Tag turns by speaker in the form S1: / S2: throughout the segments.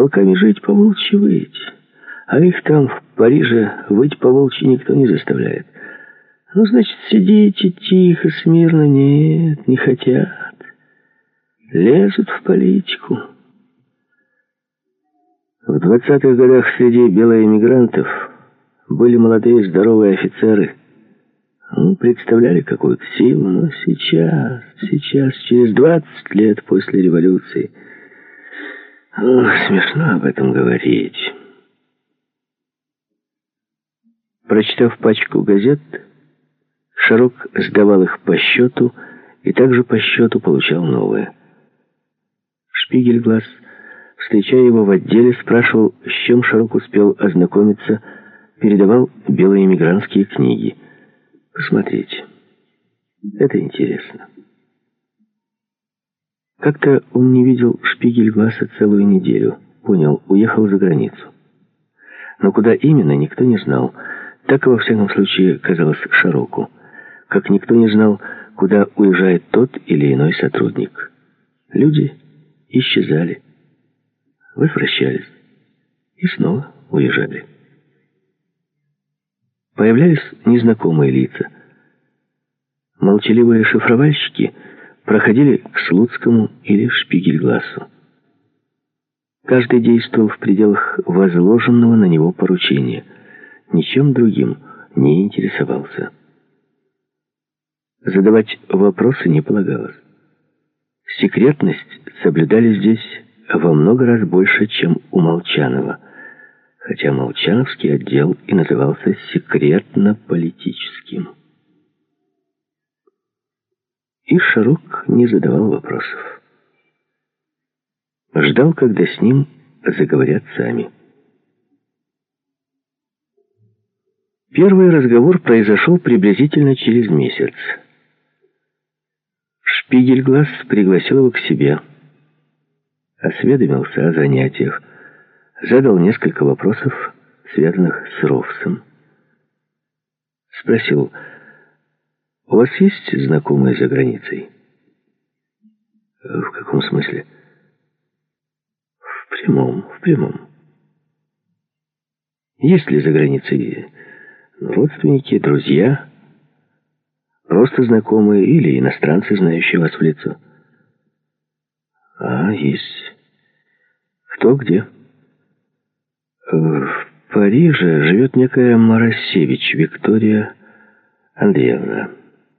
S1: волками жить, по волчьи выть. А их там, в Париже, выть по волчьи никто не заставляет. Ну, значит, сидите тихо, смирно. Нет, не хотят. Лезут в политику. В 20-х годах среди белоэмигрантов были молодые здоровые офицеры. Ну, представляли какую-то силу, но сейчас, через 20 лет после революции, смешно об этом говорить. Прочитав пачку газет, Шарок сдавал их по счету и также по счету получал новые. Шпигель-Глас, встречая его в отделе, спрашивал, с чем Шарок успел ознакомиться, передавал белоэмигрантские книги. Посмотрите, это интересно. Как-то он не видел Шпигель-Гласа целую неделю. Понял, уехал за границу. Но куда именно, никто не знал. Так, во всяком случае, казалось Шароку. Как никто не знал, куда уезжает тот или иной сотрудник. Люди исчезали, возвращались и снова уезжали. Появлялись незнакомые лица. Молчаливые шифровальщики проходили к Слуцкому или Шпигель-Гласу. Каждый действовал в пределах возложенного на него поручения. Ничем другим не интересовался. Задавать вопросы не полагалось. Секретность соблюдали здесь во много раз больше, чем у Молчанова, хотя Молчановский отдел и назывался секретно-политическим. И Шарок не задавал вопросов. Ждал, когда с ним заговорят сами. Первый разговор произошел приблизительно через месяц. Шпигель-Глас пригласил его к себе, осведомился о занятиях, задал несколько вопросов, связанных с Ровсом. Спросил: «У вас есть знакомые за границей?» «В каком смысле?» В прямом. Есть ли за границей родственники, друзья, просто знакомые или иностранцы, знающие вас в лицо?» Есть. Кто, где? В Париже живет некая Марасевич Виктория Андреевна.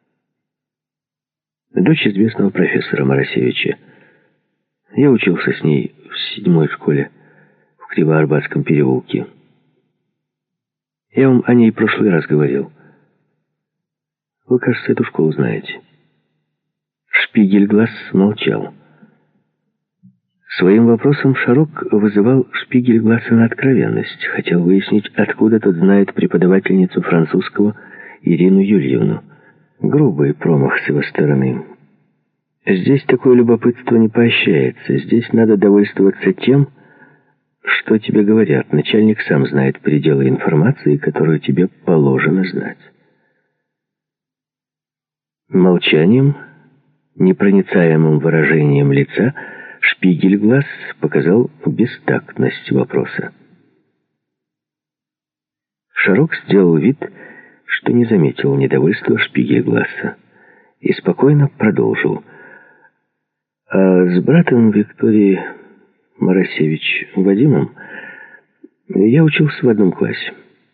S1: Дочь известного профессора Марасевича. Я учился с ней в 7-й школе в Кривоарбатском переулке. Я вам о ней в прошлый раз говорил. Вы, кажется, эту школу знаете. Шпигель-Глас молчал. Своим вопросом Шарок вызывал Шпигель-Гласа на откровенность. Хотел выяснить, откуда тот знает преподавательницу французского Ирину Юльевну. Грубый промах с его стороны. Здесь такое любопытство не поощряется. Здесь надо довольствоваться тем, что тебе говорят. Начальник сам знает пределы информации, которую тебе положено знать. Молчанием, непроницаемым выражением лица Шпигель-Глас показал бестактность вопроса. Шарок сделал вид, что не заметил недовольства Шпигель-Гласа, и спокойно продолжил. А с братом Виктории Марасевич Вадимом я учился в одном классе.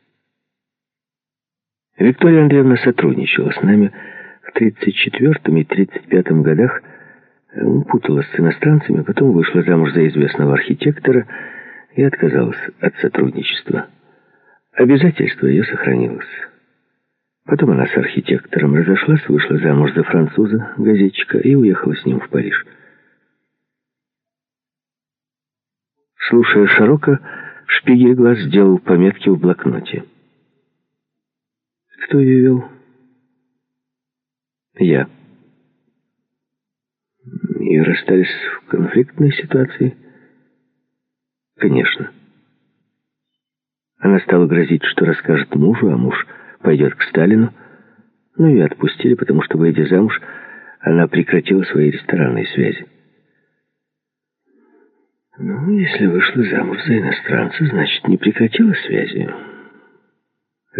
S1: Виктория Андреевна сотрудничала с нами в 1934 и 1935 годах, путалась с иностранцами, потом вышла замуж за известного архитектора и отказалась от сотрудничества. Обязательство ее сохранилось. Потом она с архитектором разошлась, вышла замуж за француза, газетчика, и уехала с ним в Париж. Слушая Шарока, Шпигель-Глас сделал пометки в блокноте. Кто ее вел? Я. И расстались в конфликтной ситуации? Конечно. Она стала грозить, что расскажет мужу, а муж пойдет к Сталину. Ну и отпустили, потому что, выйдя замуж, она прекратила свои ресторанные связи. Ну, если вышла замуж за иностранца, значит, не прекратила связи.